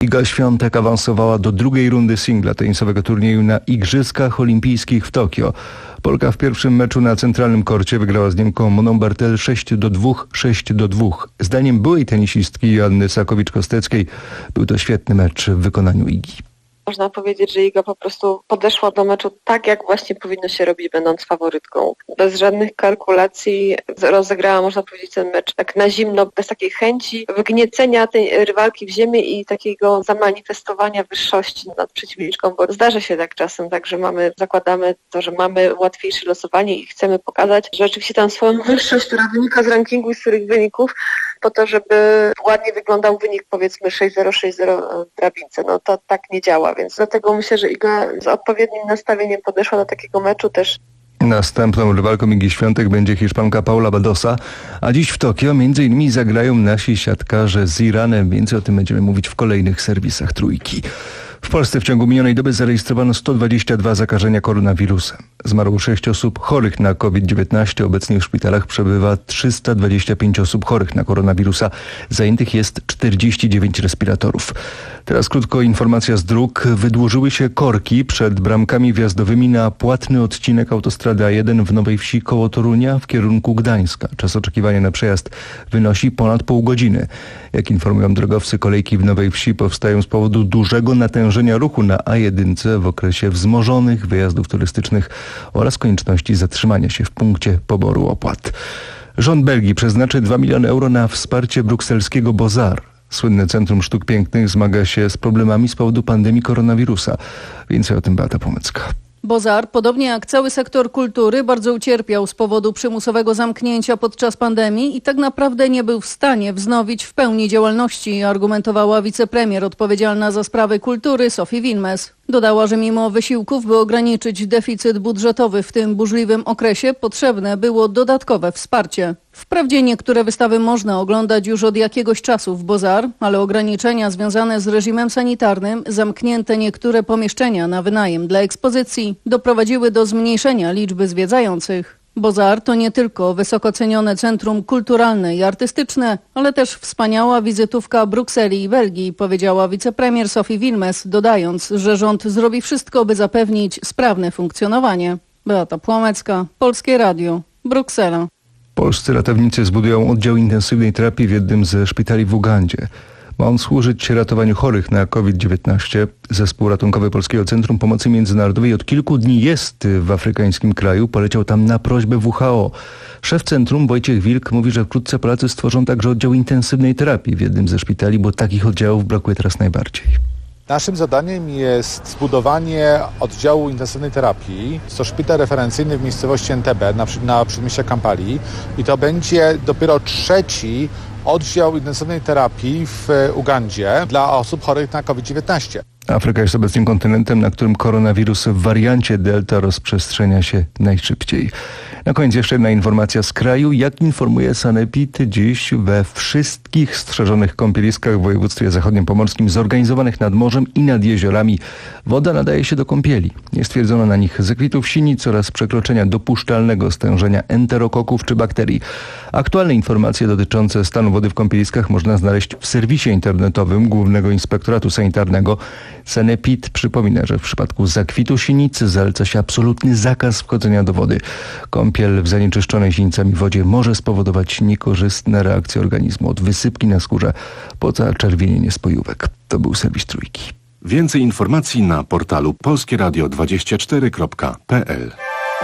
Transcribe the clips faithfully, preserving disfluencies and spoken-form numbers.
Iga Świątek awansowała do drugiej rundy singla tenisowego turnieju na Igrzyskach Olimpijskich w Tokio. Polka w pierwszym meczu na centralnym korcie wygrała z Niemką Moną Bartel sześć do dwóch, sześć do dwóch. Zdaniem byłej tenisistki Joanny Sakowicz-Kosteckiej był to świetny mecz w wykonaniu Igi. Można powiedzieć, że Iga po prostu podeszła do meczu tak, jak właśnie powinno się robić, będąc faworytką. Bez żadnych kalkulacji rozegrała, można powiedzieć, ten mecz tak na zimno, bez takiej chęci wgniecenia tej rywalki w ziemię i takiego zamanifestowania wyższości nad przeciwniczką, bo zdarza się tak czasem, tak, że mamy, zakładamy to, że mamy łatwiejsze losowanie i chcemy pokazać, że rzeczywiście tam swoją wyższość, która wynika z rankingu i z których wyników, po to, żeby ładnie wyglądał wynik, powiedzmy sześć zero, sześć zero w drabince. No to tak nie działa, więc dlatego myślę, że Iga z odpowiednim nastawieniem podeszła do takiego meczu też. Następną rywalką Igi Świątek będzie Hiszpanka Paula Badosa, a dziś w Tokio między innymi zagrają nasi siatkarze z Iranem. Więcej o tym będziemy mówić w kolejnych serwisach Trójki. W Polsce w ciągu minionej doby zarejestrowano sto dwadzieścia dwa zakażenia koronawirusem. Zmarło sześć osób chorych na COVID dziewiętnaście. Obecnie w szpitalach przebywa trzysta dwadzieścia pięć osób chorych na koronawirusa. Zajętych jest czterdzieści dziewięć respiratorów. Teraz krótko informacja z dróg. Wydłużyły się korki przed bramkami wjazdowymi na płatny odcinek autostrady A jeden w Nowej Wsi koło Torunia w kierunku Gdańska. Czas oczekiwania na przejazd wynosi ponad pół godziny. Jak informują drogowcy, kolejki w Nowej Wsi powstają z powodu dużego natężenia ruchu na A jeden w okresie wzmożonych wyjazdów turystycznych oraz konieczności zatrzymania się w punkcie poboru opłat. Rząd Belgii przeznaczy dwa miliony euro na wsparcie brukselskiego Beaux-Arts. Słynne Centrum Sztuk Pięknych zmaga się z problemami z powodu pandemii koronawirusa. Więcej o tym Beata Płomecka. Beaux-Arts, podobnie jak cały sektor kultury, bardzo ucierpiał z powodu przymusowego zamknięcia podczas pandemii i tak naprawdę nie był w stanie wznowić w pełni działalności, argumentowała wicepremier odpowiedzialna za sprawy kultury Sophie Wilmès. Dodała, że mimo wysiłków, by ograniczyć deficyt budżetowy w tym burzliwym okresie, potrzebne było dodatkowe wsparcie. Wprawdzie niektóre wystawy można oglądać już od jakiegoś czasu w Beaux-Arts, ale ograniczenia związane z reżimem sanitarnym, zamknięte niektóre pomieszczenia na wynajem dla ekspozycji doprowadziły do zmniejszenia liczby zwiedzających. Beaux-Arts to nie tylko wysoko cenione centrum kulturalne i artystyczne, ale też wspaniała wizytówka Brukseli i Belgii, powiedziała wicepremier Sophie Wilmès, dodając, że rząd zrobi wszystko, by zapewnić sprawne funkcjonowanie. Beata Płomecka, Polskie Radio, Bruksela. Polscy ratownicy zbudują oddział intensywnej terapii w jednym ze szpitali w Ugandzie. Ma on służyć ratowaniu chorych na COVID dziewiętnaście. Zespół ratunkowy Polskiego Centrum Pomocy Międzynarodowej od kilku dni jest w afrykańskim kraju. Poleciał tam na prośbę W H O. Szef centrum Wojciech Wilk mówi, że wkrótce Polacy stworzą także oddział intensywnej terapii w jednym ze szpitali, bo takich oddziałów brakuje teraz najbardziej. Naszym zadaniem jest zbudowanie oddziału intensywnej terapii. Jest to szpital referencyjny w miejscowości Entebbe na, na przedmieściach Kampali i to będzie dopiero trzeci oddział intensywnej terapii w Ugandzie dla osób chorych na COVID dziewiętnaście. Afryka jest obecnie kontynentem, na którym koronawirus w wariancie Delta rozprzestrzenia się najszybciej. Na koniec jeszcze jedna informacja z kraju. Jak informuje Sanepid, dziś we wszystkich strzeżonych kąpieliskach w województwie zachodnim pomorskim zorganizowanych nad morzem i nad jeziorami woda nadaje się do kąpieli. Nie stwierdzono na nich zakwitów sinic oraz przekroczenia dopuszczalnego stężenia enterokoków czy bakterii. Aktualne informacje dotyczące stanu wody w kąpieliskach można znaleźć w serwisie internetowym Głównego Inspektoratu Sanitarnego. Sanepid przypomina, że w przypadku zakwitu sinicy zaleca się absolutny zakaz wchodzenia do wody. Kąpiel w zanieczyszczonej sinicami wodzie może spowodować niekorzystne reakcje organizmu, od wysypki na skórze po zaczerwienienie spojówek. To był serwis Trójki. Więcej informacji na portalu polskieradio dwadzieścia cztery kropka p l.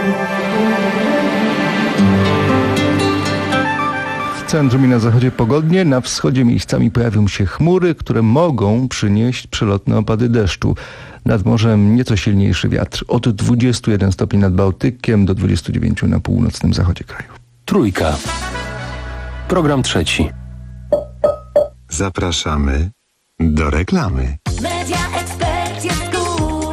W centrum i na zachodzie pogodnie, na wschodzie miejscami pojawią się chmury, które mogą przynieść przelotne opady deszczu. Nad morzem nieco silniejszy wiatr. Od dwudziestu jeden stopni nad Bałtykiem do dwudziestu dziewięciu na północnym zachodzie kraju. Trójka. Program trzeci. Zapraszamy do reklamy. Media Expert jest cool.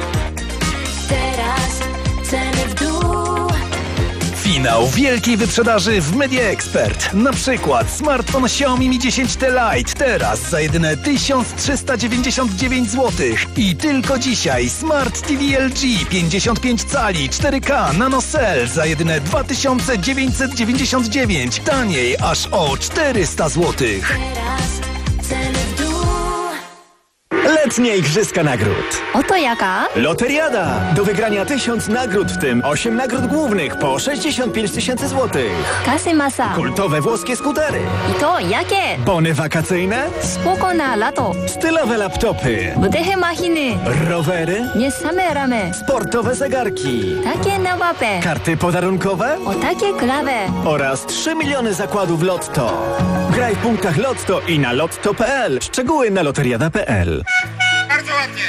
Teraz ceny w dół. Finał wielkiej wyprzedaży w Media Expert. Na przykład smartfon Xiaomi Mi dziesięć T Lite teraz za jedyne tysiąc trzysta dziewięćdziesiąt dziewięć złotych. I tylko dzisiaj Smart T V L G pięćdziesiąt pięć cali cztery K Nano Cell za jedyne dwa tysiące dziewięćset dziewięćdziesiąt dziewięć. Taniej aż o czterysta złotych. Teraz ceny w dół. Letnie Igrzyska Nagród. Oto jaka? Loteriada! Do wygrania tysiąc nagród, w tym osiem nagród głównych po sześćdziesiąt pięć tysięcy złotych. Kasy masa. Kultowe włoskie skutery. I to jakie? Bony wakacyjne. Spoko na lato. Stylowe laptopy. Wydechy machiny. Rowery. Nie same ramy. Sportowe zegarki. Takie na łapę. Karty podarunkowe. O takie klawe. Oraz trzy miliony zakładów Lotto. Graj w punktach Lotto i na lotto kropka p l. Szczegóły na loteriada kropka p l. Bardzo ładnie.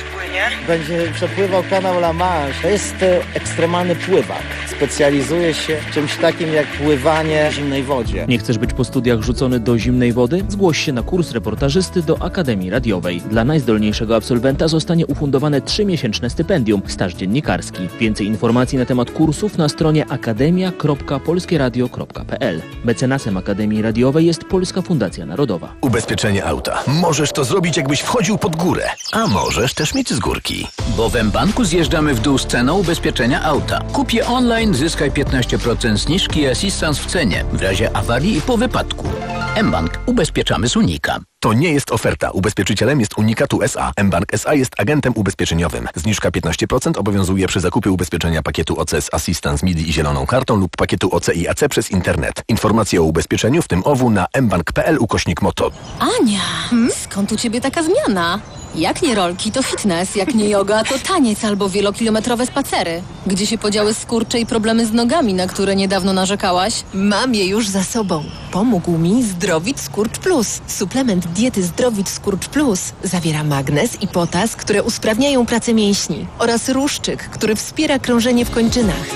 Będzie przepływał kanał La Manche. To jest ekstremalny pływak. Specjalizuje się w czymś takim jak pływanie w zimnej wodzie. Nie chcesz być po studiach rzucony do zimnej wody? Zgłoś się na kurs reportażysty do Akademii Radiowej. Dla najzdolniejszego absolwenta zostanie ufundowane trzymiesięczne stypendium, staż dziennikarski. Więcej informacji na temat kursów na stronie akademia kropka polskie radio kropka p l. Mecenasem Akademii Radiowej jest Polska Fundacja Narodowa. Ubezpieczenie auta. Możesz to zrobić, jakbyś wchodził pod górę, a możesz też mieć z górki. Bo w mBanku zjeżdżamy w dół z ceną ubezpieczenia auta. Kup je online, zyskaj piętnaście procent zniżki i asystans w cenie w razie awarii i po wypadku. mBank. Ubezpieczamy z Unika. To nie jest oferta. Ubezpieczycielem jest Unikatu S A. mBank S A jest agentem ubezpieczeniowym. Zniżka piętnaście procent obowiązuje przy zakupie ubezpieczenia pakietu O C z Assistance M I D I i zieloną kartą lub pakietu O C i A C przez internet. Informacje o ubezpieczeniu, w tym O W, na mbank kropka p l ukośnik moto. Ania, hmm? Skąd u ciebie taka zmiana? Jak nie rolki, to fitness, jak nie yoga, to taniec albo wielokilometrowe spacery. Gdzie się podziały skurcze i problemy z nogami, na które niedawno narzekałaś? Mam je już za sobą. Pomógł mi Zdrowit Skurcz Plus. Suplement diety Zdrowit Skurcz Plus zawiera magnez i potas, które usprawniają pracę mięśni, oraz ruszczyk, który wspiera krążenie w kończynach.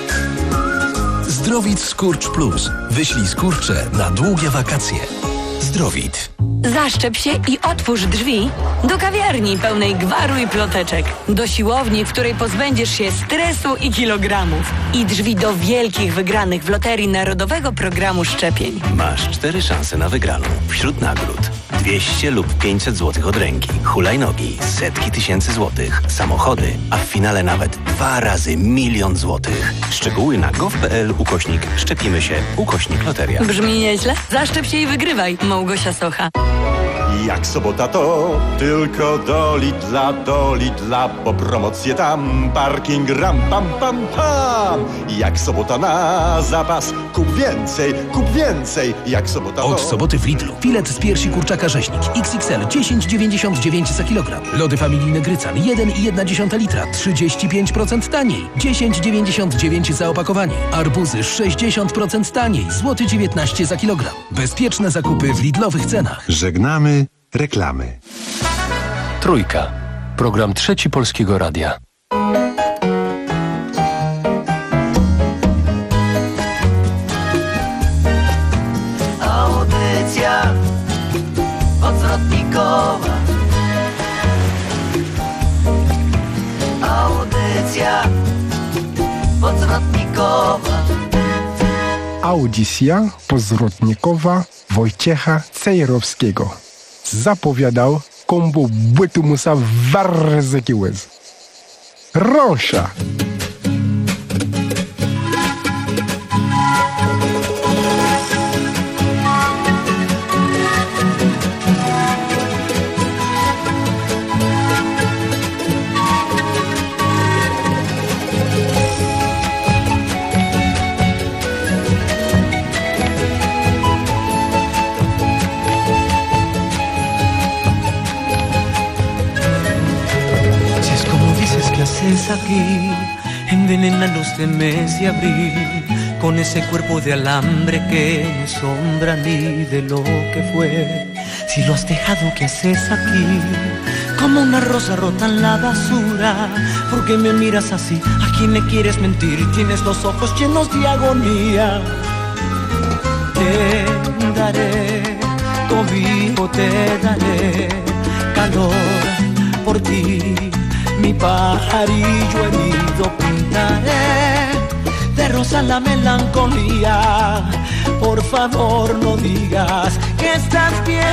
Zdrowit Skurcz Plus. Wyślij skurcze na długie wakacje. Zdrowit. Zaszczep się i otwórz drzwi do kawiarni pełnej gwaru i ploteczek, do siłowni, w której pozbędziesz się stresu i kilogramów, i drzwi do wielkich wygranych w Loterii Narodowego Programu Szczepień. Masz cztery szanse na wygraną. Wśród nagród dwieście lub pięćset złotych od ręki, hulajnogi, setki tysięcy złotych, samochody, a w finale nawet dwa razy milion złotych. Szczegóły na gov kropka p l ukośnik szczepimy się ukośnik loteria. Brzmi nieźle? Zaszczep się i wygrywaj. Małgosia Socha. Jak sobota to tylko do Lidla, do Lidla, bo promocje tam, parking ram pam pam pam. Jak sobota na zapas, kup więcej, kup więcej. Jak sobota to... Od soboty w Lidlu. Filet z piersi kurczaka rzeźnik X X L dziesięć dziewięćdziesiąt dziewięć za kilogram. Lody familijne Grycan jeden i jedna dziesiąta litra trzydzieści pięć procent taniej. dziesięć dziewięćdziesiąt dziewięć za opakowanie. Arbuzy sześćdziesiąt procent taniej. Złoty dziewiętnaście za kilogram. Bezpieczne zakupy w Lidlowych cenach. Żegnamy reklamy. Trójka. Program Trzeci Polskiego Radia. Audycja odwrotnikowa. Audycja odwrotnikowa. Audycja pozwrotnikowa Wojciecha Cejrowskiego. Zapowiadał kombo bytu musa warzyki łez. Rosza! Haces aquí, envenenan los de mes de abril, con ese cuerpo de alambre que no es sombra ni de lo que fue. Si lo has dejado, ¿qué haces aquí? Como una rosa rota en la basura. ¿Por qué me miras así? ¿A quién le quieres mentir? Tienes los ojos llenos de agonía. Te daré cobijo, te daré calor por ti. Mi pajarillo herido pintaré de rosa la melancolía. Por favor no digas que estás bien.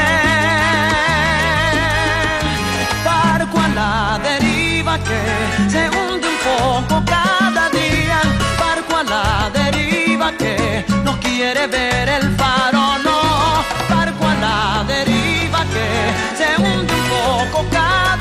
Barco a la deriva que se hunde un poco cada día. Barco a la deriva que no quiere ver el faro, no. Barco a la deriva que se hunde un poco cada día.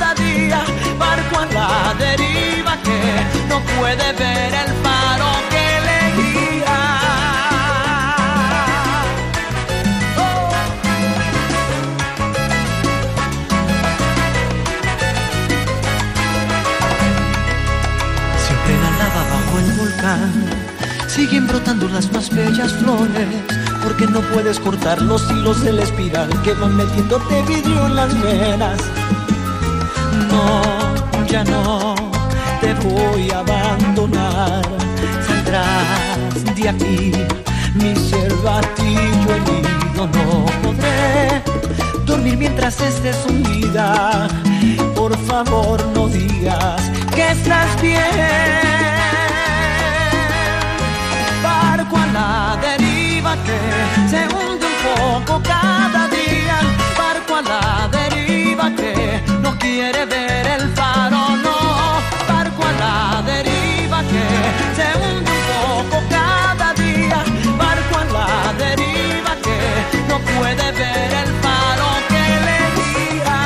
final siguen brotando las más bellas flores, porque no puedes cortar los hilos de la espiral que van metiéndote vidrio en las venas. No, ya no te voy a abandonar. Saldrás de aquí, mi cervatillo herido. No podré dormir mientras estés hundida. Por favor no digas que estás bien. Barco a la deriva que se hunde un poco cada día. Barco a la deriva que no quiere ver el faro, no. Barco a la deriva que se hunde un poco cada día. Barco a la deriva que no puede ver el faro que le guía.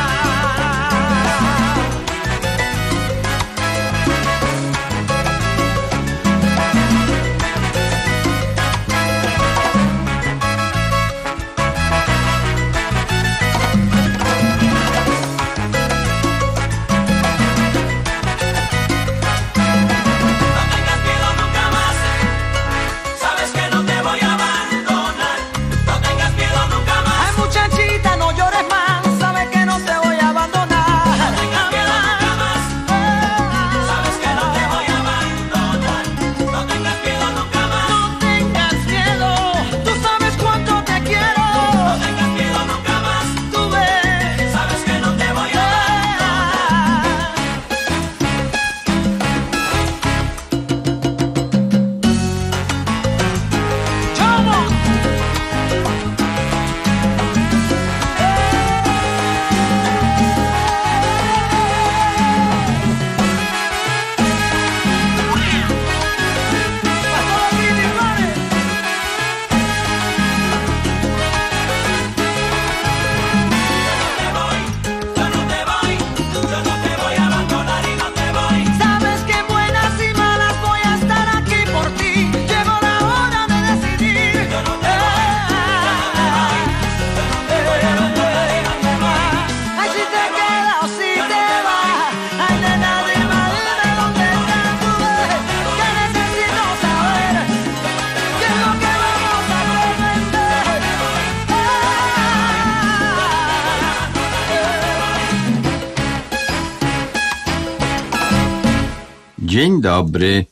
Dzień dobry.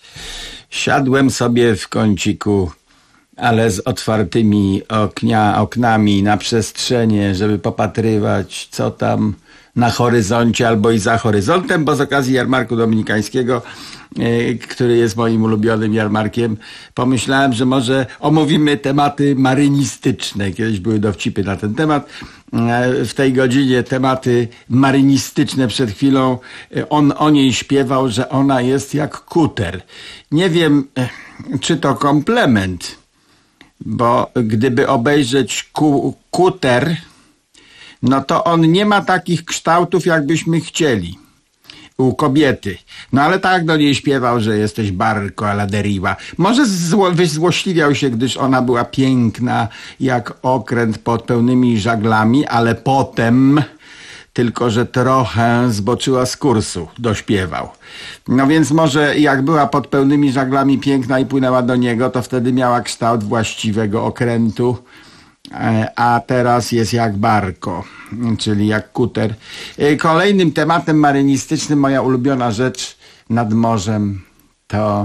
Siadłem sobie w kąciku, ale z otwartymi oknia, oknami na przestrzenie, żeby popatrywać, co tam na horyzoncie albo i za horyzontem, bo z okazji jarmarku dominikańskiego, yy, który jest moim ulubionym jarmarkiem, pomyślałem, że może omówimy tematy marynistyczne. Kiedyś były dowcipy na ten temat. Yy, w tej godzinie tematy marynistyczne. Przed chwilą on o niej śpiewał, że ona jest jak kuter. Nie wiem, yy, czy to komplement, bo gdyby obejrzeć ku, kuter, no to on nie ma takich kształtów, jakbyśmy chcieli u kobiety. No ale tak do niej śpiewał, że jesteś barco a la deriva. Może zło, wyzłośliwiał się, gdyż ona była piękna jak okręt pod pełnymi żaglami, ale potem tylko że trochę zboczyła z kursu, dośpiewał. No więc może jak była pod pełnymi żaglami piękna i płynęła do niego, to wtedy miała kształt właściwego okrętu, a teraz jest jak barko, czyli jak kuter. Kolejnym tematem marynistycznym, moja ulubiona rzecz nad morzem, to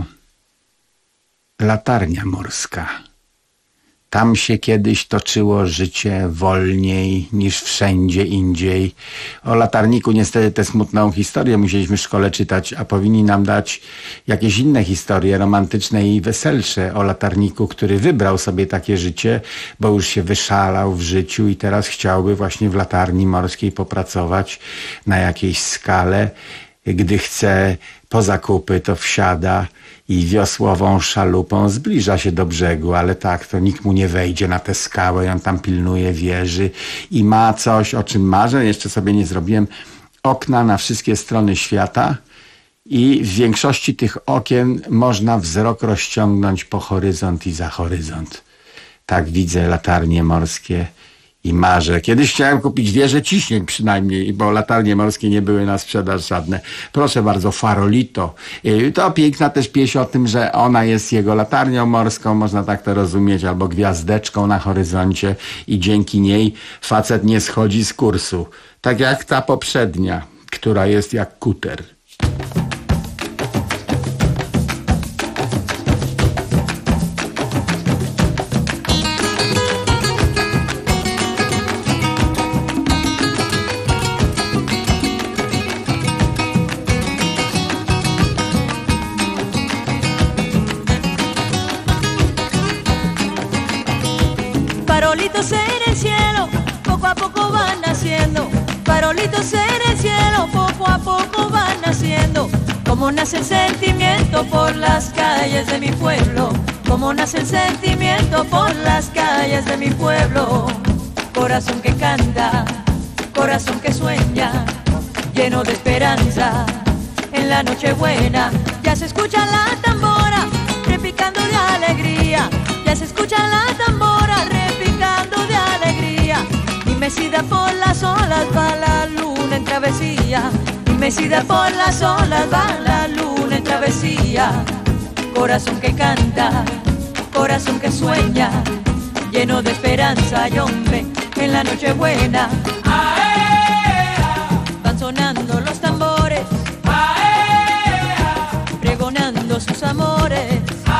latarnia morska. Tam się kiedyś toczyło życie wolniej niż wszędzie indziej. O latarniku niestety tę smutną historię musieliśmy w szkole czytać, a powinni nam dać jakieś inne historie romantyczne i weselsze o latarniku, który wybrał sobie takie życie, bo już się wyszalał w życiu i teraz chciałby właśnie w latarni morskiej popracować na jakiejś skale. Gdy chce po zakupy, to wsiada i wiosłową szalupą zbliża się do brzegu, ale tak, to nikt mu nie wejdzie na tę skałę i on tam pilnuje wieży i ma coś, o czym marzę, jeszcze sobie nie zrobiłem, okna na wszystkie strony świata i w większości tych okien można wzrok rozciągnąć po horyzont i za horyzont. Tak widzę latarnie morskie i marzę. Kiedyś chciałem kupić wieżę ciśnień przynajmniej, bo latarnie morskie nie były na sprzedaż żadne. Proszę bardzo, Farolito. To piękna też pieśń o tym, że ona jest jego latarnią morską, można tak to rozumieć, albo gwiazdeczką na horyzoncie i dzięki niej facet nie schodzi z kursu. Tak jak ta poprzednia, która jest jak kuter. Farolitos en el cielo, poco a poco van naciendo. Farolitos en el cielo, poco a poco van naciendo. Como nace el sentimiento por las calles de mi pueblo. Como nace el sentimiento por las calles de mi pueblo. Corazón que canta, corazón que sueña, lleno de esperanza. En la noche buena ya se escucha la tambora, repicando de alegría. Ya se escucha la tambora, repicando de alegría. Y mecida por las olas va la luna en travesía. Y mecida por las olas va la luna en travesía. Corazón que canta, corazón que sueña, lleno de esperanza y hombre, en la noche buena van sonando los tambores, pregonando sus amores.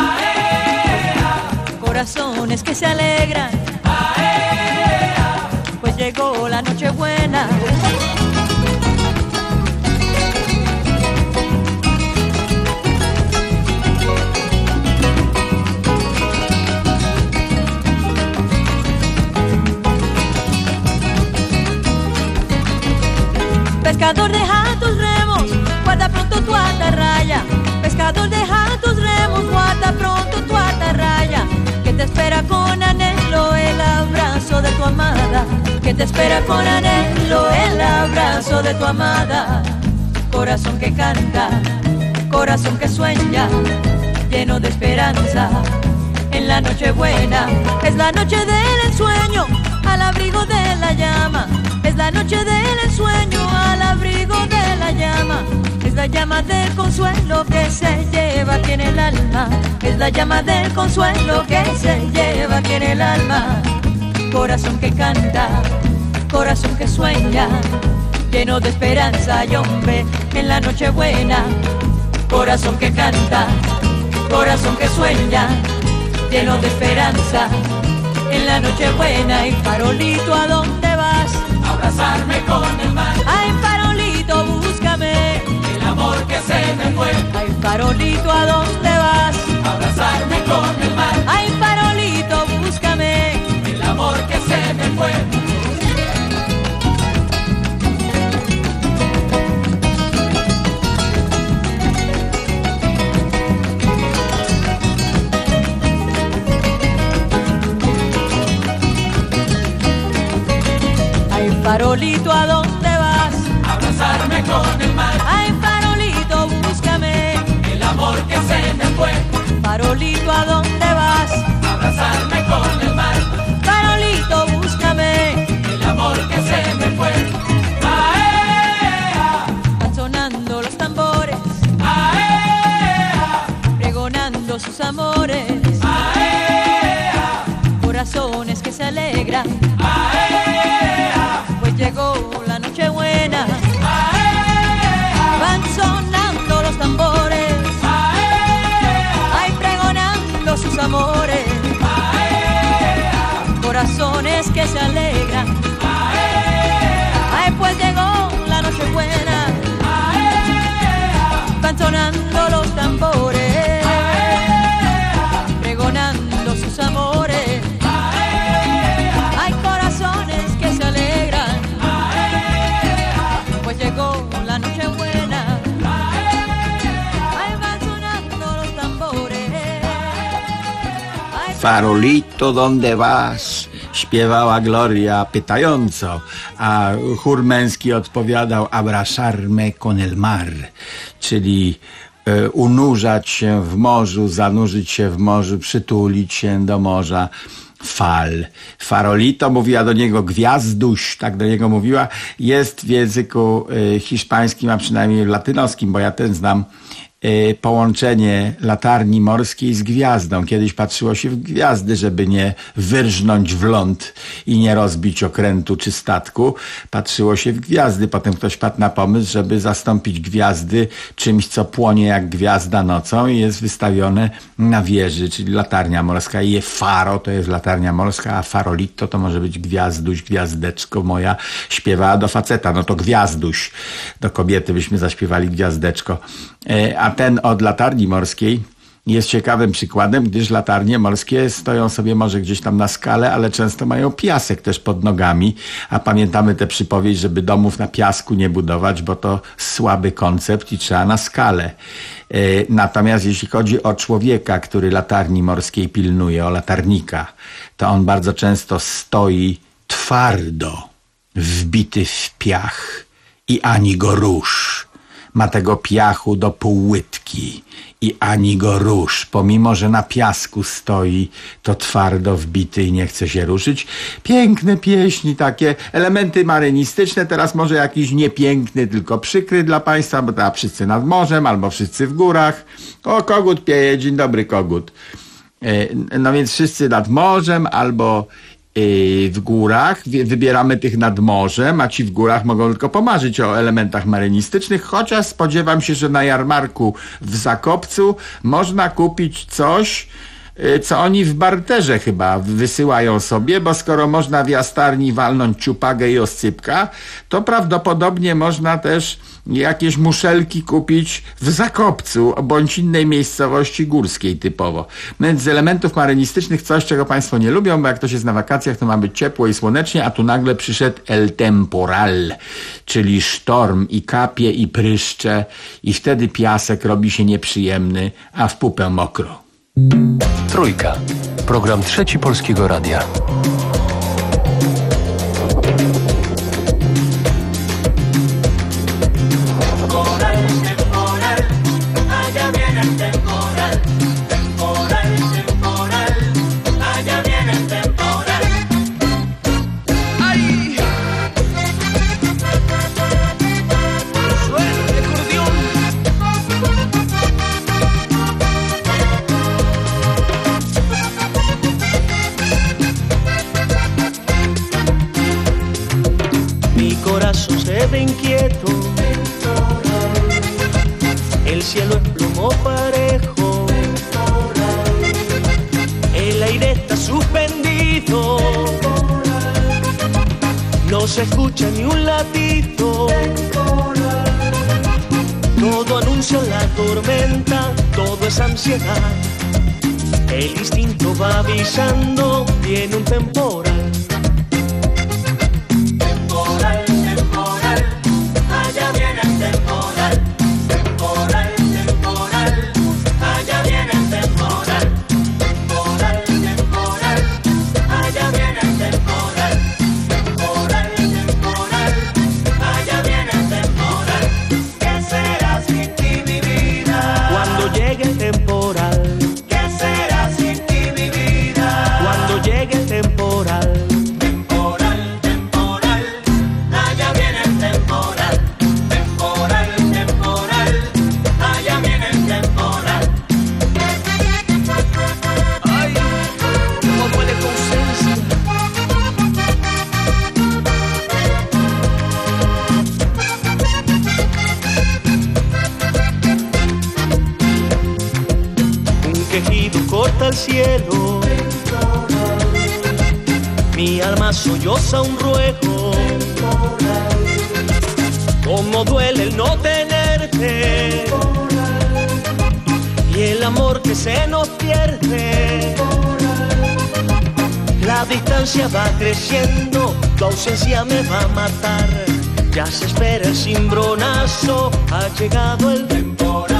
Corazones que se alegran, pues llegó la noche buena. Pescador, deja tus remos, guarda pronto tu atarraya. Pescador, deja tus remos, guarda pronto tu atarraya. Que te espera con anhelo el abrazo de tu amada. Que te espera con anhelo el abrazo de tu amada. Corazón que canta, corazón que sueña, lleno de esperanza. En la noche buena es la noche del ensueño, al abrigo de la llama. Es la noche del ensueño, al abrigo de la llama. Es la llama del consuelo que se lleva aquí en el alma. Es la llama del consuelo que se lleva aquí en el alma. Corazón que canta, corazón que sueña, lleno de esperanza y hombre, en la noche buena. Corazón que canta, corazón que sueña, lleno de esperanza, en la noche buena. Y farolito, ¿a dónde vas? Abrazarme con el mar. Ay, farolito, búscame el amor que se me fue. Ay, farolito, ¿a dónde vas? Abrazarme con el mar. Ay, farolito, búscame el amor que se me fue. Farolito, ¿a dónde vas? Abrazarme con el mar. Ay, farolito, búscame el amor que se me fue. Farolito, ¿a dónde vas? Abrazarme con el mar. Farolito, búscame el amor que se me fue. ¡Aea! Van sonando los tambores, ¡aea! Pregonando sus amores, ¡aea! Corazones que se alegran, ¡aea! Llegó la noche buena, ¡aea! Van sonando los tambores, ¡aea! Ay, pregonando sus amores, ¡aea! Corazones que se alegran, ¡aea! Ay, pues llegó la noche buena, ¡aea! Van sonando los tambores, ¡aea! Pregonando sus amores, ¡aea! Hay corazones que se alegran. Llegó la noche buena, ahí van sonando los tambores. Farolito, ¿dónde vas? Śpiewała Gloria pytająco, a chór męski odpowiadał abrazarme con el mar, czyli e, unurzać się w morzu, zanurzyć się w morzu, przytulić się do morza. fal. Farolito, mówiła do niego gwiazduś, tak do niego mówiła. Jest w języku y, hiszpańskim, a przynajmniej latynoskim, bo ja ten znam, y, połączenie latarni morskiej z gwiazdą. Kiedyś patrzyło się w gwiazdy, żeby nie wyrżnąć w ląd i nie rozbić okrętu czy statku. Patrzyło się w gwiazdy. Potem ktoś padł na pomysł, żeby zastąpić gwiazdy czymś, co płonie jak gwiazda nocą i jest wystawione na wieży, czyli latarnia morska. I je faro to jest latarnia morska, a farolito to może być gwiazduś, gwiazdeczko moja. Śpiewała do faceta, no to gwiazduś. Do kobiety byśmy zaśpiewali gwiazdeczko. A ten od latarni morskiej jest ciekawym przykładem, gdyż latarnie morskie stoją sobie może gdzieś tam na skale, ale często mają piasek też pod nogami, a pamiętamy tę przypowieść, żeby domów na piasku nie budować, bo to słaby koncept i trzeba na skalę. Natomiast jeśli chodzi o człowieka, który latarni morskiej pilnuje, o latarnika, to on bardzo często stoi twardo, wbity w piach i ani go rusz. Ma tego piachu do pół łydki i ani go rusz. Pomimo, że na piasku stoi, to twardo wbity i nie chce się ruszyć. Piękne pieśni, takie elementy marynistyczne. Teraz może jakiś niepiękny, tylko przykry dla państwa, bo teraz wszyscy nad morzem albo wszyscy w górach. O, kogut pieje, dzień dobry kogut. No więc wszyscy nad morzem albo w górach, wybieramy tych nad morzem, a ci w górach mogą tylko pomarzyć o elementach marynistycznych, chociaż spodziewam się, że na jarmarku w Zakopcu można kupić coś, co oni w barterze chyba wysyłają sobie, bo skoro można w jastarni walnąć ciupagę i oscypka, to prawdopodobnie można też jakieś muszelki kupić w Zakopcu bądź innej miejscowości górskiej typowo. No więc z elementów marynistycznych coś, czego państwo nie lubią, bo jak ktoś jest na wakacjach, to ma być ciepło i słonecznie, a tu nagle przyszedł el temporal, czyli sztorm i kapie i pryszcze i wtedy piasek robi się nieprzyjemny, a w pupę mokro. Trójka. Program Trzeci Polskiego Radia. Inquieto, el cielo es plomo parejo, el aire está suspendido, no se escucha ni un latido, todo anuncia la tormenta, todo es ansiedad, el instinto va avisando, viene un temporal. Corta el cielo, mi alma solloza un ruego, como duele el no tenerte y el amor que se nos pierde. La distancia va creciendo, tu ausencia me va a matar, ya se espera el cimbronazo, ha llegado el temporal.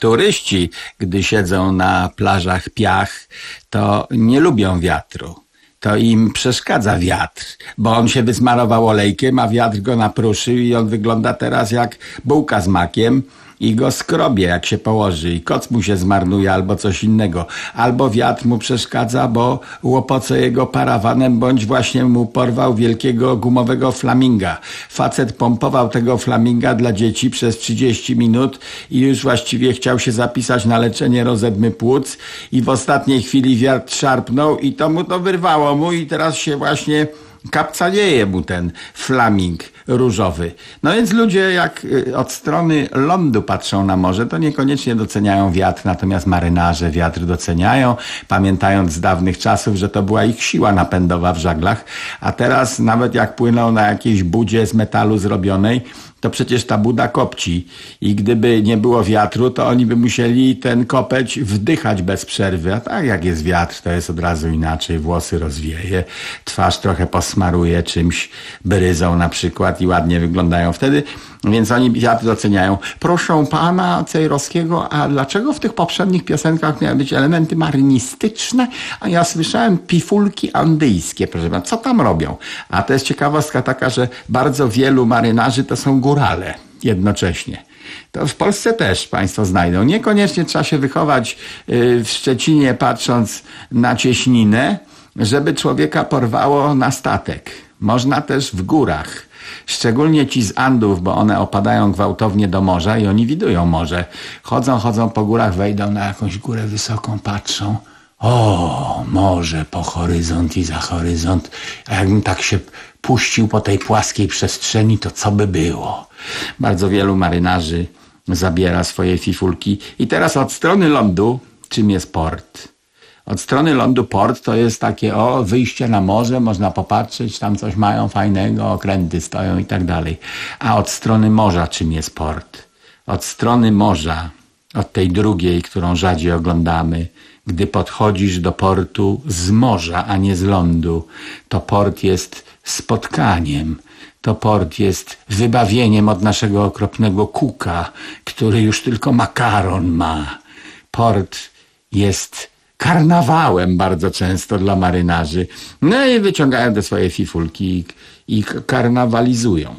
Turyści, gdy siedzą na plażach piach, to nie lubią wiatru. To im przeszkadza wiatr, bo on się wysmarował olejkiem, a wiatr go napruszył i on wygląda teraz jak bułka z makiem i go skrobie, jak się położy, i koc mu się zmarnuje albo coś innego. Albo wiatr mu przeszkadza, bo łopoce jego parawanem, bądź właśnie mu porwał wielkiego gumowego flaminga. Facet pompował tego flaminga dla dzieci przez trzydzieści minut i już właściwie chciał się zapisać na leczenie rozedmy płuc i w ostatniej chwili wiatr szarpnął i to mu to wyrwało mu i teraz się właśnie kapcanieje mu ten flaming różowy. No więc ludzie jak od strony lądu patrzą na morze, to niekoniecznie doceniają wiatr, natomiast marynarze wiatr doceniają, pamiętając z dawnych czasów, że to była ich siła napędowa w żaglach, a teraz nawet jak płyną na jakiejś budzie z metalu zrobionej, to przecież ta buda kopci i gdyby nie było wiatru, to oni by musieli ten kopeć wdychać bez przerwy, a tak jak jest wiatr, to jest od razu inaczej, włosy rozwieje, twarz trochę posmaruje czymś, bryzą na przykład i ładnie wyglądają wtedy, więc oni wiatr doceniają. Proszę pana Cejrowskiego, a dlaczego w tych poprzednich piosenkach miały być elementy marynistyczne, a ja słyszałem pifulki andyjskie, proszę pana, co tam robią? A to jest ciekawostka taka, że bardzo wielu marynarzy to są górale jednocześnie. To w Polsce też państwo znajdą. Niekoniecznie trzeba się wychować w Szczecinie, patrząc na cieśninę, żeby człowieka porwało na statek. Można też w górach. Szczególnie ci z Andów, bo one opadają gwałtownie do morza i oni widują morze. Chodzą, chodzą po górach, wejdą na jakąś górę wysoką, patrzą. O, morze po horyzont i za horyzont. A jakbym tak się puścił po tej płaskiej przestrzeni, to co by było? Bardzo wielu marynarzy zabiera swoje fifulki. I teraz od strony lądu, czym jest port? Od strony lądu port to jest takie, o, wyjście na morze, można popatrzeć, tam coś mają fajnego, okręty stoją i tak dalej. A od strony morza czym jest port? Od strony morza, od tej drugiej, którą rzadziej oglądamy, gdy podchodzisz do portu z morza, a nie z lądu, to port jest spotkaniem. To port jest wybawieniem od naszego okropnego kuka, który już tylko makaron ma. Port jest karnawałem bardzo często dla marynarzy. No i wyciągają te swoje fifulki i, i karnawalizują.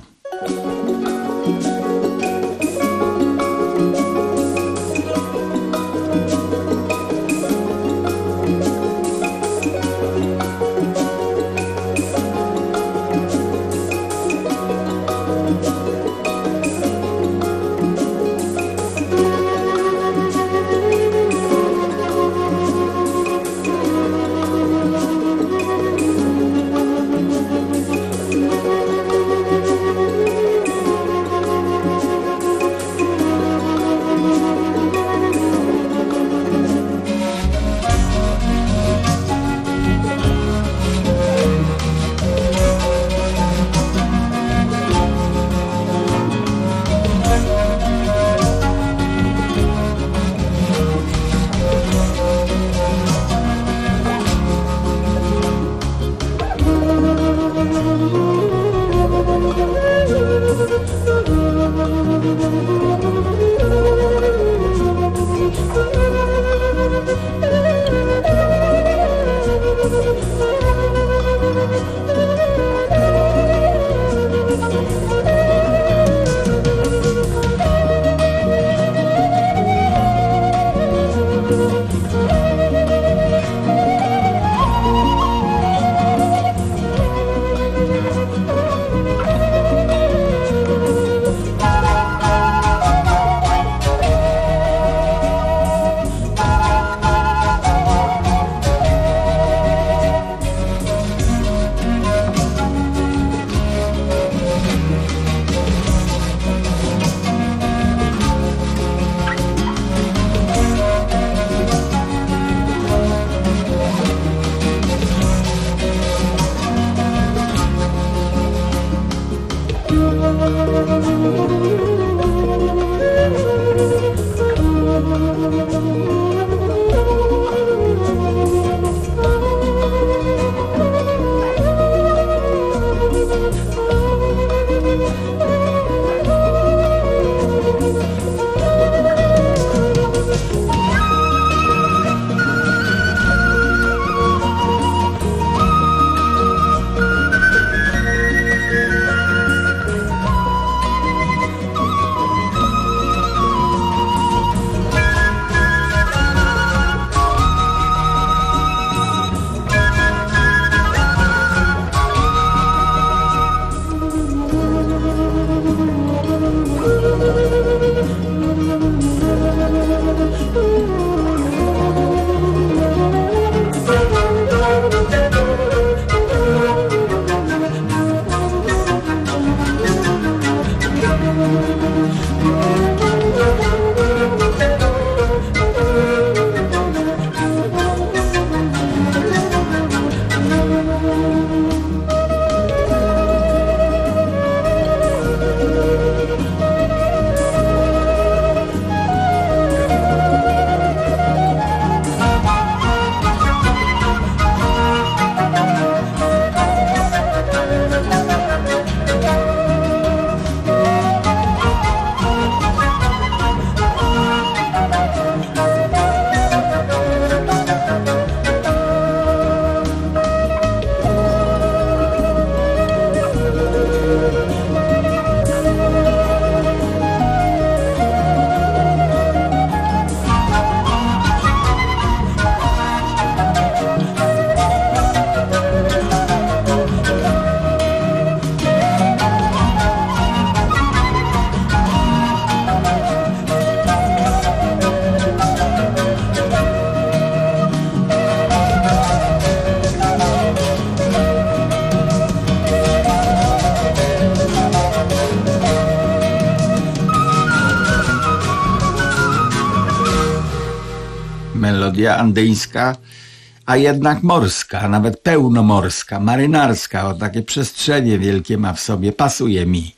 Melodia andyjska, a jednak morska, nawet pełnomorska, marynarska, o takie przestrzenie wielkie ma w sobie, pasuje mi.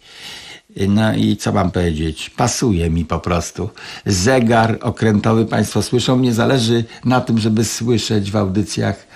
No i co mam powiedzieć? Pasuje mi po prostu. Zegar okrętowy, Państwo słyszą, mnie zależy na tym, żeby słyszeć w audycjach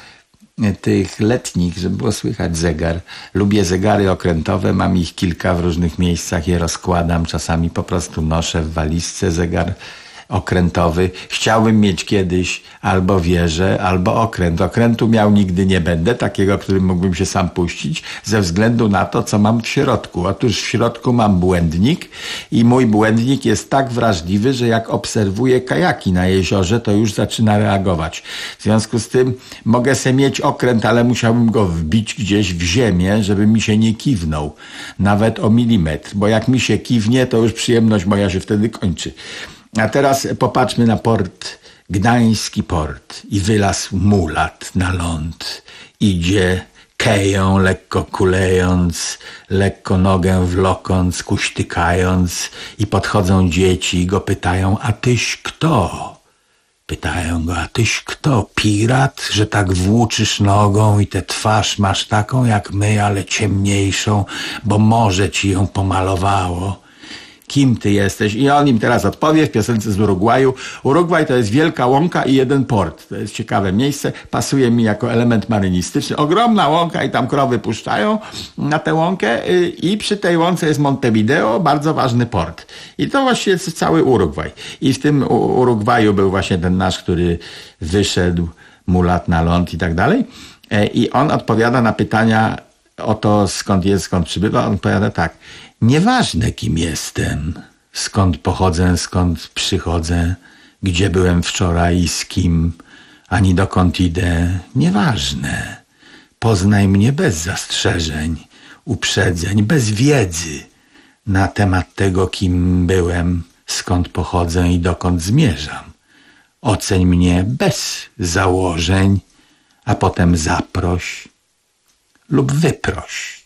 tych letnich, żeby było słychać zegar. Lubię zegary okrętowe, mam ich kilka w różnych miejscach, je rozkładam, czasami po prostu noszę w walizce zegar okrętowy. Chciałbym mieć kiedyś albo wieżę, albo okręt. Okrętu miał nigdy nie będę, takiego, którym mógłbym się sam puścić, ze względu na to, co mam w środku. Otóż w środku mam błędnik i mój błędnik jest tak wrażliwy, że jak obserwuję kajaki na jeziorze, to już zaczyna reagować. W związku z tym mogę sobie mieć okręt, ale musiałbym go wbić gdzieś w ziemię, żeby mi się nie kiwnął. Nawet o milimetr, bo jak mi się kiwnie, to już przyjemność moja się wtedy kończy. A teraz popatrzmy na port, gdański port, i wylazł mulat na ląd. Idzie keją, lekko kulejąc, lekko nogę wlokąc, kuśtykając, i podchodzą dzieci i go pytają: a tyś kto? Pytają go: a tyś kto? Pirat, że tak włóczysz nogą i tę twarz masz taką jak my, ale ciemniejszą, bo morze ci ją pomalowało. Kim ty jesteś? I on im teraz odpowie w piosence z Urugwaju. Urugwaj to jest wielka łąka i jeden port. To jest ciekawe miejsce. Pasuje mi jako element marynistyczny. Ogromna łąka i tam krowy puszczają na tę łąkę i przy tej łące jest Montevideo, bardzo ważny port. I to właściwie jest cały Urugwaj. I w tym Urugwaju był właśnie ten nasz, który wyszedł, mulat na ląd i tak dalej. I on odpowiada na pytania o to, skąd jest, skąd przybywa. On odpowiada tak: nieważne, kim jestem, skąd pochodzę, skąd przychodzę, gdzie byłem wczoraj i z kim, ani dokąd idę, nieważne. Poznaj mnie bez zastrzeżeń, uprzedzeń, bez wiedzy na temat tego, kim byłem, skąd pochodzę i dokąd zmierzam. Oceń mnie bez założeń, a potem zaproś lub wyproś.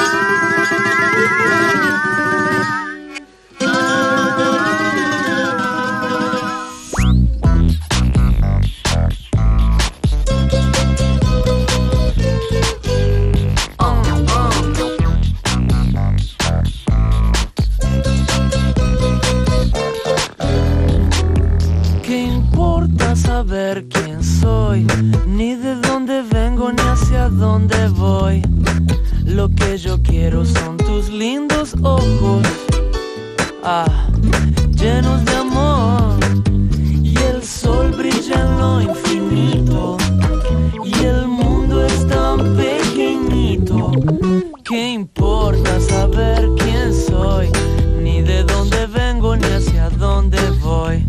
Saber quién soy, ni de dónde vengo, ni hacia dónde voy. Lo que yo quiero son tus lindos ojos, ah, llenos de amor. Y el sol brilla en lo infinito, y el mundo es tan pequeñito. ¿Qué importa saber quién soy, ni de dónde vengo, ni hacia dónde voy?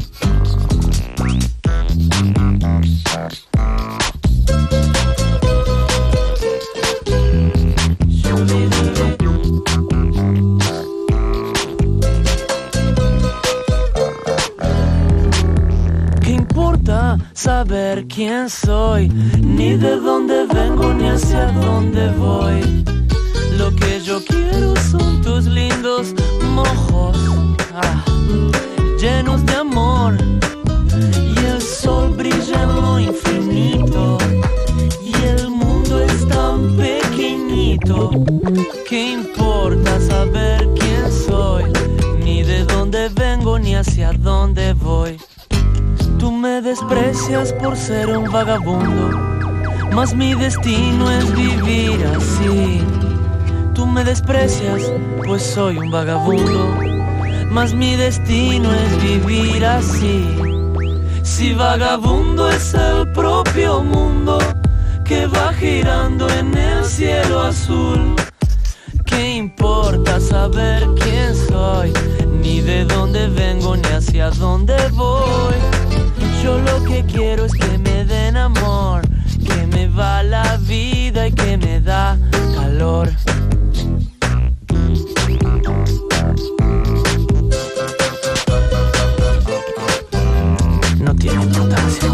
¿Qué importa saber quién soy, ni de dónde vengo, ni hacia dónde voy? Lo que yo quiero son tus lindos ojos, ah, llenos de amor. Y el sol brilla en lo infinito, y el mundo es tan pequeñito. ¿Qué importa saber quién soy, ni de dónde vengo, ni hacia dónde voy? Tú me desprecias por ser un vagabundo, mas mi destino es vivir así. Tú me desprecias, pues soy un vagabundo, mas mi destino es vivir así. Si vagabundo es el propio mundo que va girando en el cielo azul, ¿qué importa saber quién soy, ni de dónde vengo, ni hacia dónde voy? Yo lo que quiero es que me den amor, que me va la vida y que me da calor. No tiene importancia.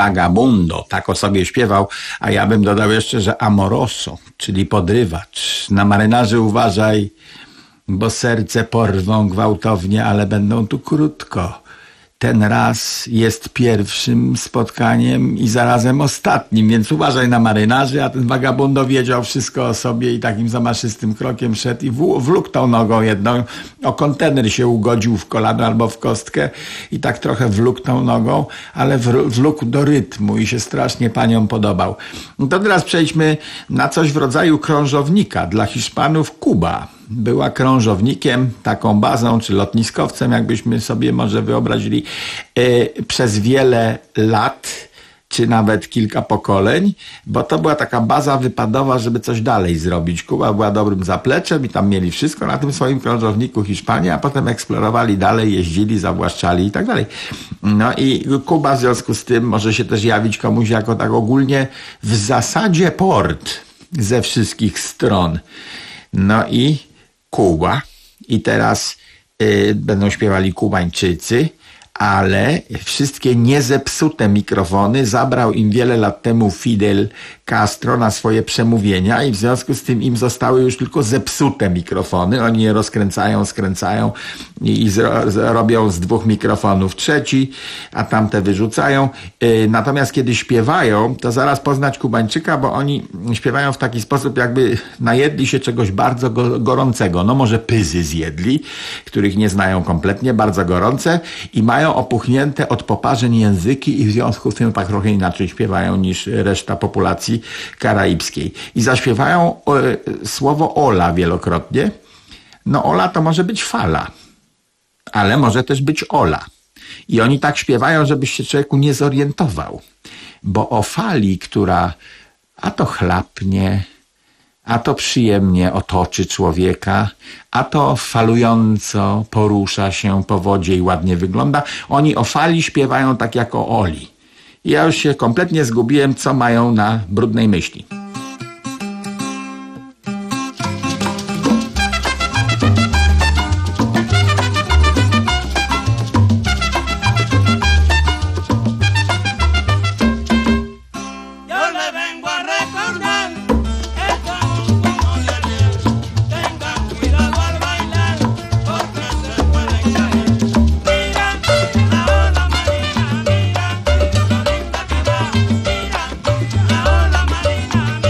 vagabundo, tak o sobie śpiewał, a ja bym dodał jeszcze, że amoroso, czyli podrywacz. Na marynarzy uważaj, bo serce porwą gwałtownie, ale będą tu krótko. Ten raz jest pierwszym spotkaniem i zarazem ostatnim, więc uważaj na marynarzy, a ten vagabundo wiedział wszystko o sobie i takim zamaszystym krokiem szedł i wlókł tą nogą jedną, o kontener się ugodził w kolano albo w kostkę i tak trochę wlókł tą nogą, ale wlókł do rytmu i się strasznie paniom podobał. To teraz przejdźmy na coś w rodzaju krążownika. Dla Hiszpanów Kuba była krążownikiem, taką bazą czy lotniskowcem, jakbyśmy sobie może wyobrazili, yy, przez wiele lat, czy nawet kilka pokoleń, bo to była taka baza wypadowa, żeby coś dalej zrobić. Kuba była dobrym zapleczem i tam mieli wszystko na tym swoim krążowniku Hiszpanii, a potem eksplorowali dalej, jeździli, zawłaszczali i tak dalej. No i Kuba w związku z tym może się też jawić komuś jako tak ogólnie w zasadzie port ze wszystkich stron. No i Kuba. I teraz y, będą śpiewali Kubańczycy, ale wszystkie niezepsute mikrofony zabrał im wiele lat temu Fidel Castro na swoje przemówienia i w związku z tym im zostały już tylko zepsute mikrofony. Oni je rozkręcają, skręcają i, i zro, z, robią z dwóch mikrofonów trzeci, a tamte wyrzucają. Yy, natomiast kiedy śpiewają, to zaraz poznać Kubańczyka, bo oni śpiewają w taki sposób, jakby najedli się czegoś bardzo go, gorącego. No może pyzy zjedli, których nie znają kompletnie, bardzo gorące i mają opuchnięte od poparzeń języki i w związku z tym tak trochę inaczej śpiewają niż reszta populacji karaibskiej. I zaśpiewają e, słowo ola wielokrotnie. No ola to może być fala, ale może też być ola. I oni tak śpiewają, żebyś się człowieku nie zorientował. Bo o fali, która a to chlapnie, a to przyjemnie otoczy człowieka, a to falująco porusza się po wodzie i ładnie wygląda. Oni o fali śpiewają tak jak o oli. Ja już się kompletnie zgubiłem, co mają na brudnej myśli. Marina,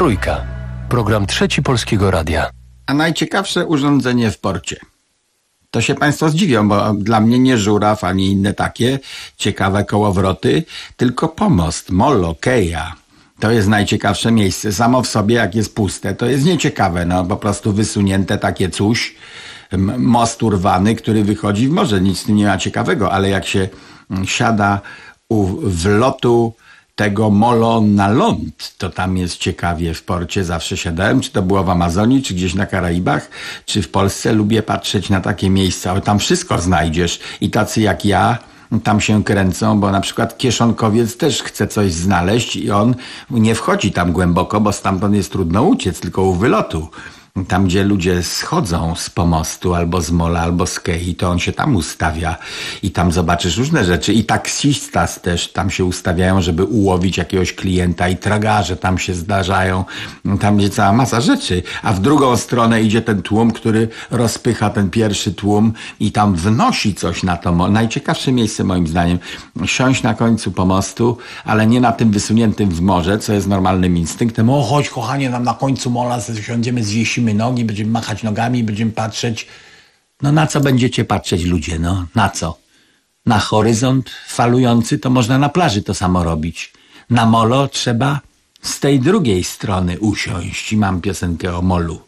Trójka. Program Trzeci Polskiego Radia. A najciekawsze urządzenie w porcie. To się Państwo zdziwią, bo dla mnie nie żuraw, ani inne takie ciekawe kołowroty, tylko pomost, molo, keja. To jest najciekawsze miejsce. Samo w sobie, jak jest puste, to jest nieciekawe. No, po prostu wysunięte takie coś, most urwany, który wychodzi w morze. Nic z tym nie ma ciekawego, ale jak się siada u wlotu tego molo na ląd, to tam jest ciekawie w porcie. Zawsze siadałem, czy to było w Amazonii, czy gdzieś na Karaibach, czy w Polsce. Lubię patrzeć na takie miejsca, ale tam wszystko znajdziesz i tacy jak ja tam się kręcą, bo na przykład kieszonkowiec też chce coś znaleźć i on nie wchodzi tam głęboko, bo stamtąd jest trudno uciec, tylko u wylotu. Tam, gdzie ludzie schodzą z pomostu, albo z mola, albo z kei, to on się tam ustawia i tam zobaczysz różne rzeczy. I taksistas też tam się ustawiają, żeby ułowić jakiegoś klienta, i tragarze tam się zdarzają. Tam będzie cała masa rzeczy. A w drugą stronę idzie ten tłum, który rozpycha ten pierwszy tłum i tam wnosi coś na to. Najciekawsze miejsce moim zdaniem. Siąść na końcu pomostu, ale nie na tym wysuniętym w morze, co jest normalnym instynktem. O, chodź kochanie, nam na końcu mola siądziemy, zwiesimy nogi, będziemy machać nogami, będziemy patrzeć. No na co będziecie patrzeć, ludzie? No na co? Na horyzont falujący to można na plaży to samo robić. Na molo trzeba z tej drugiej strony usiąść. I mam piosenkę o molu.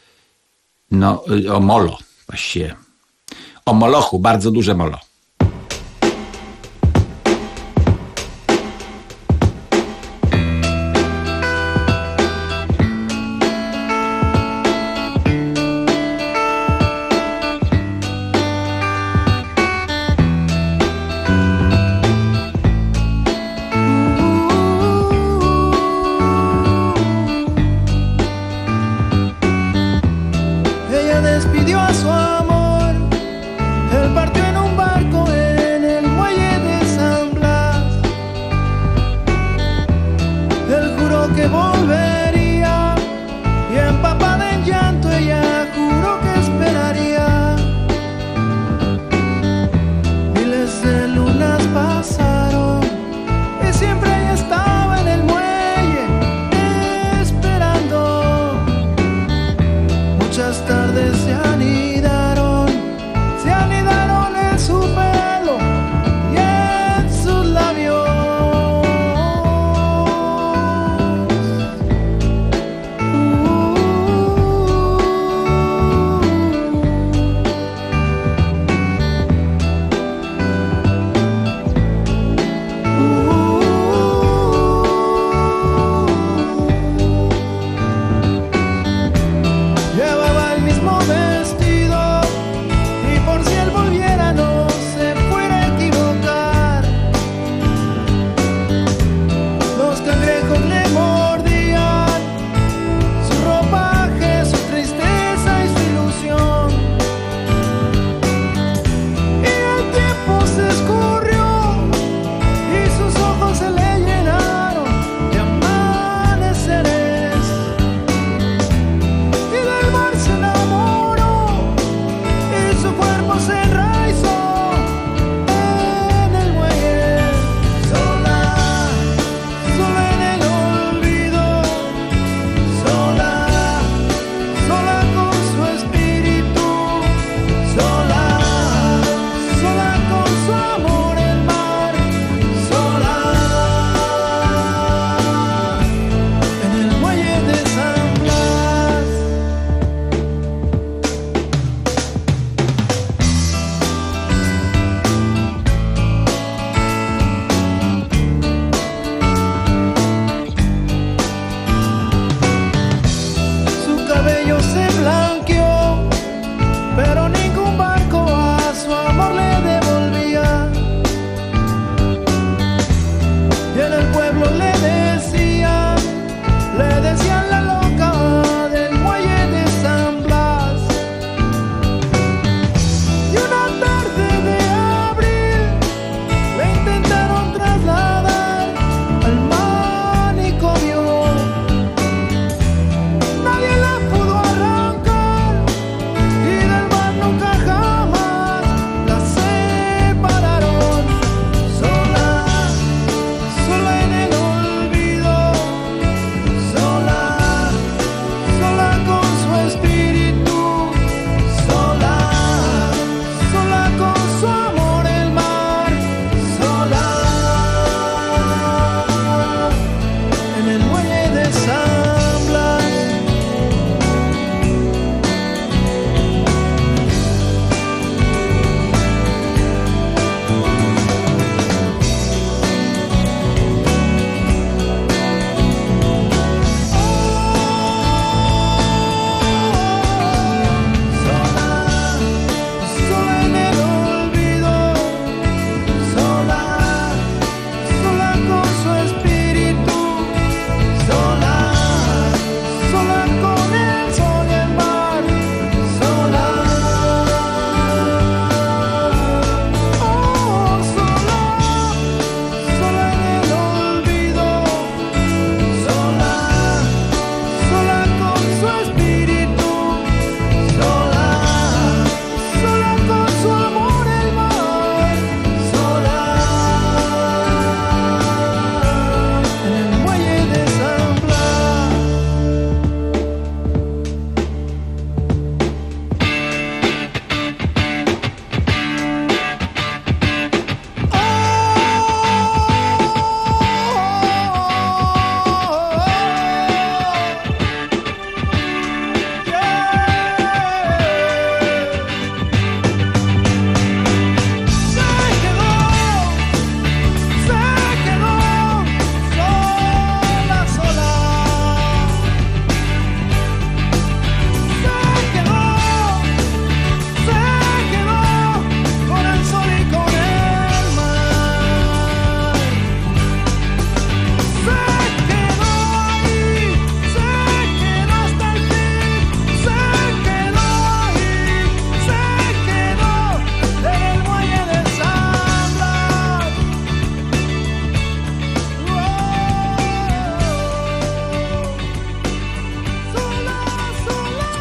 No, o molo właściwie. O molochu, bardzo duże molo. Ella despidió a su amor, él partió en un barco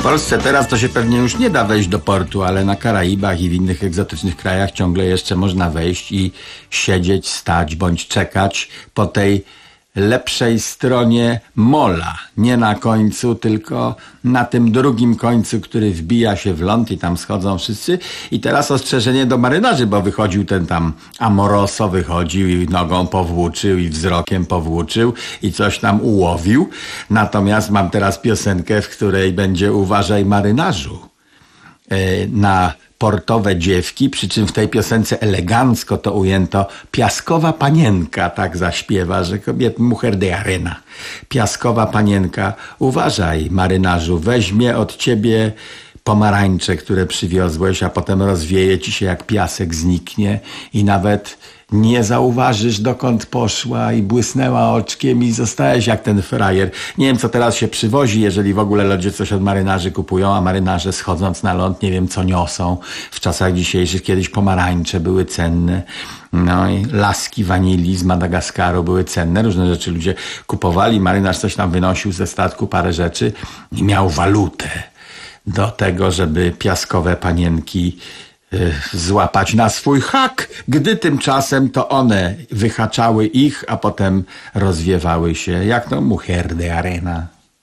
Polsce teraz to się pewnie już nie da wejść do portu, ale na Karaibach i w innych egzotycznych krajach ciągle jeszcze można wejść i siedzieć, stać bądź czekać po tej lepszej stronie mola. Nie na końcu, tylko na tym drugim końcu, który wbija się w ląd i tam schodzą wszyscy. I teraz ostrzeżenie do marynarzy, bo wychodził ten tam Amoroso, wychodził i nogą powłóczył i wzrokiem powłóczył i coś tam ułowił. Natomiast mam teraz piosenkę, w której będzie uważaj marynarzu na portowe dziewki, przy czym w tej piosence elegancko to ujęto. Piaskowa panienka tak zaśpiewa, że kobiet mujer de arena. Piaskowa panienka, uważaj marynarzu, weźmie od ciebie pomarańcze, które przywiozłeś, a potem rozwieje ci się jak piasek, zniknie i nawet nie zauważysz, dokąd poszła i błysnęła oczkiem i zostałeś jak ten frajer. Nie wiem, co teraz się przywozi, jeżeli w ogóle ludzie coś od marynarzy kupują, a marynarze schodząc na ląd nie wiem, co niosą. W czasach dzisiejszych kiedyś pomarańcze były cenne. No i laski wanilii z Madagaskaru były cenne. Różne rzeczy ludzie kupowali. Marynarz coś tam wynosił ze statku, parę rzeczy i miał walutę do tego, żeby piaskowe panienki złapać na swój hak, gdy tymczasem to one wyhaczały ich, a potem rozwiewały się jak to mujer de arena.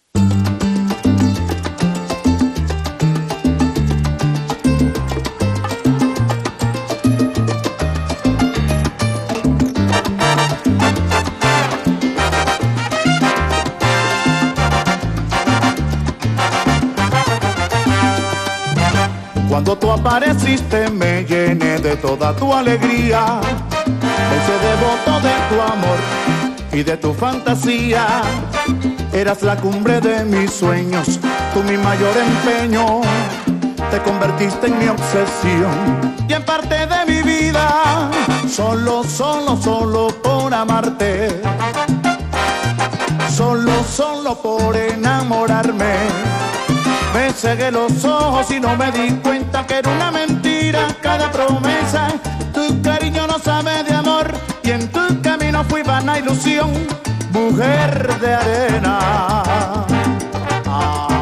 Cuando tú apareciste me llené de toda tu alegría, me hice devoto de tu amor y de tu fantasía. Eras la cumbre de mis sueños, tú mi mayor empeño, te convertiste en mi obsesión y en parte de mi vida, solo, solo, solo por amarte, solo, solo por enamorarme. Me cegué los ojos y no me di cuenta que era una mentira cada promesa. Tu cariño no sabe de amor y en tu camino fui vana ilusión, mujer de arena. Ah,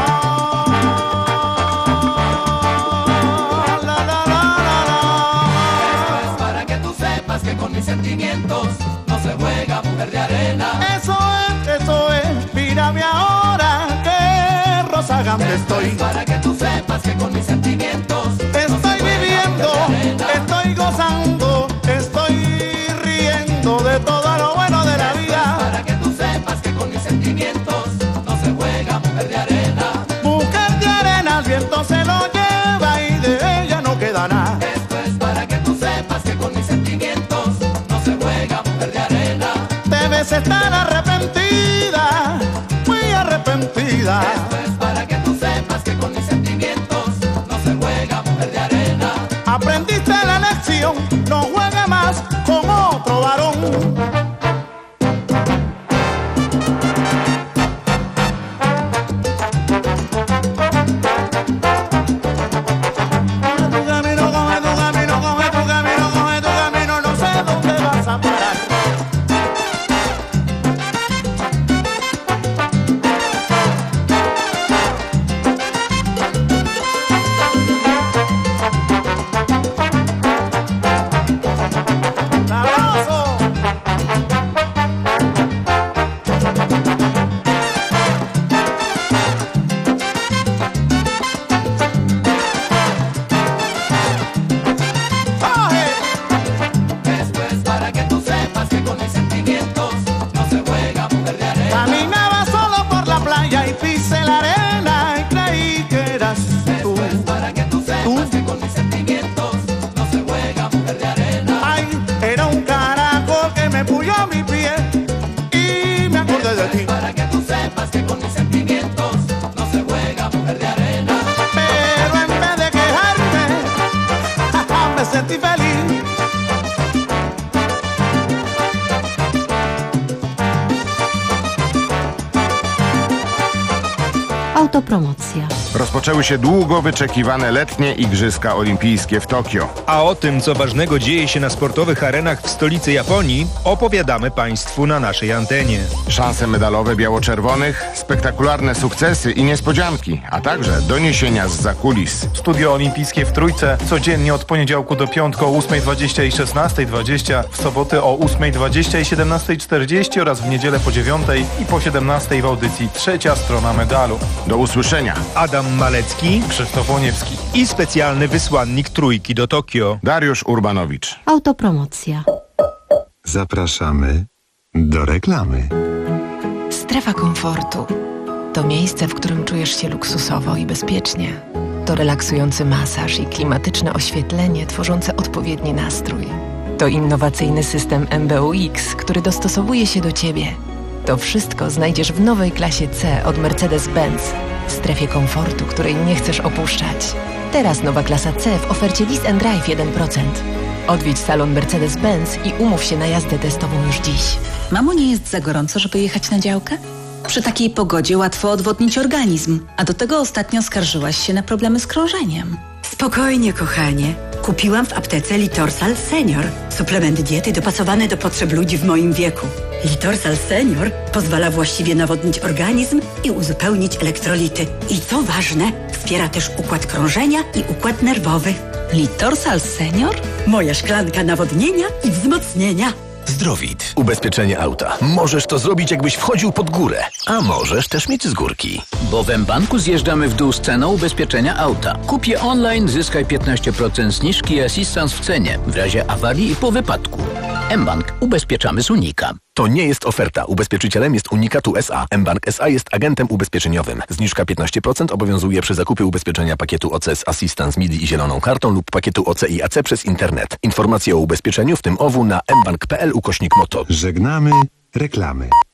la, la, la, la, la. Esto es para que tú sepas que con mis sentimientos no se juega, mujer de arena. Eso es, eso es, mírame ahora que rozagante estoy. Es para que tú sepas que con mis sentimientos estoy no viviendo, estoy gozando, estoy riendo de todo lo bueno de la vida. Es para que tú sepas que con mis sentimientos no se juega, mujer de arena. Mujer de arena, el viento se lo lleva y de ella no queda nada. Esto es para que tú sepas que con mis sentimientos no se juega, mujer de arena. Debes estar arrepentida, muy arrepentida. Esto es para que tú sepas que con mis sentimientos no se juega, mujer de arena. Aprendiste la lección, no juegue más con otro varón. Autopromocja. Rozpoczęły się długo wyczekiwane letnie Igrzyska Olimpijskie w Tokio. A o tym, co ważnego dzieje się na sportowych arenach w stolicy Japonii, opowiadamy Państwu na naszej antenie. Szanse medalowe biało-czerwonych, spektakularne sukcesy i niespodzianki, a także doniesienia z zakulis. Studio Olimpijskie w Trójce codziennie od poniedziałku do piątku o ósmej dwadzieścia i szesnastej dwadzieścia, w soboty o ósmej dwadzieścia i siedemnastej czterdzieści oraz w niedzielę po dziewiątej i po siedemnastej w audycji Trzecia Strona Medalu. Do usłyszenia. Adam Malecki, Krzysztof Łoniewski i specjalny wysłannik Trójki do Tokio, Dariusz Urbanowicz. Autopromocja. Zapraszamy do reklamy. Strefa komfortu to miejsce, w którym czujesz się luksusowo i bezpiecznie. To relaksujący masaż i klimatyczne oświetlenie tworzące odpowiedni nastrój. To innowacyjny system M B U X, który dostosowuje się do Ciebie. To wszystko znajdziesz w nowej klasie C od Mercedes-Benz, w strefie komfortu, której nie chcesz opuszczać. Teraz nowa klasa C w ofercie Lease and Drive jeden procent. Odwiedź salon Mercedes-Benz i umów się na jazdę testową już dziś. Mamo, nie jest za gorąco, żeby jechać na działkę? Przy takiej pogodzie łatwo odwodnić organizm, a do tego ostatnio skarżyłaś się na problemy z krążeniem. Spokojnie, kochanie. Kupiłam w aptece Litorsal Senior. Suplement diety dopasowany do potrzeb ludzi w moim wieku. Litorsal Senior pozwala właściwie nawodnić organizm i uzupełnić elektrolity. I co ważne, wspiera też układ krążenia i układ nerwowy. Litorsal Senior? Moja szklanka nawodnienia i wzmocnienia. Zdrowit. Ubezpieczenie auta. Możesz to zrobić, jakbyś wchodził pod górę. A możesz też mieć z górki. Bo w mBanku zjeżdżamy w dół z ceną ubezpieczenia auta. Kup je online, zyskaj piętnaście procent zniżki i asystans w cenie w razie awarii i po wypadku. mBank. Ubezpieczamy z Unika. To nie jest oferta. Ubezpieczycielem jest Unikatu S A. mBank S A jest agentem ubezpieczeniowym. Zniżka piętnaście procent obowiązuje przy zakupie ubezpieczenia pakietu O C S Assistance M I D I i zieloną kartą lub pakietu O C I A C przez internet. Informacje o ubezpieczeniu, w tym O W, na mbank kropka p l ukośnik moto. Żegnamy reklamy.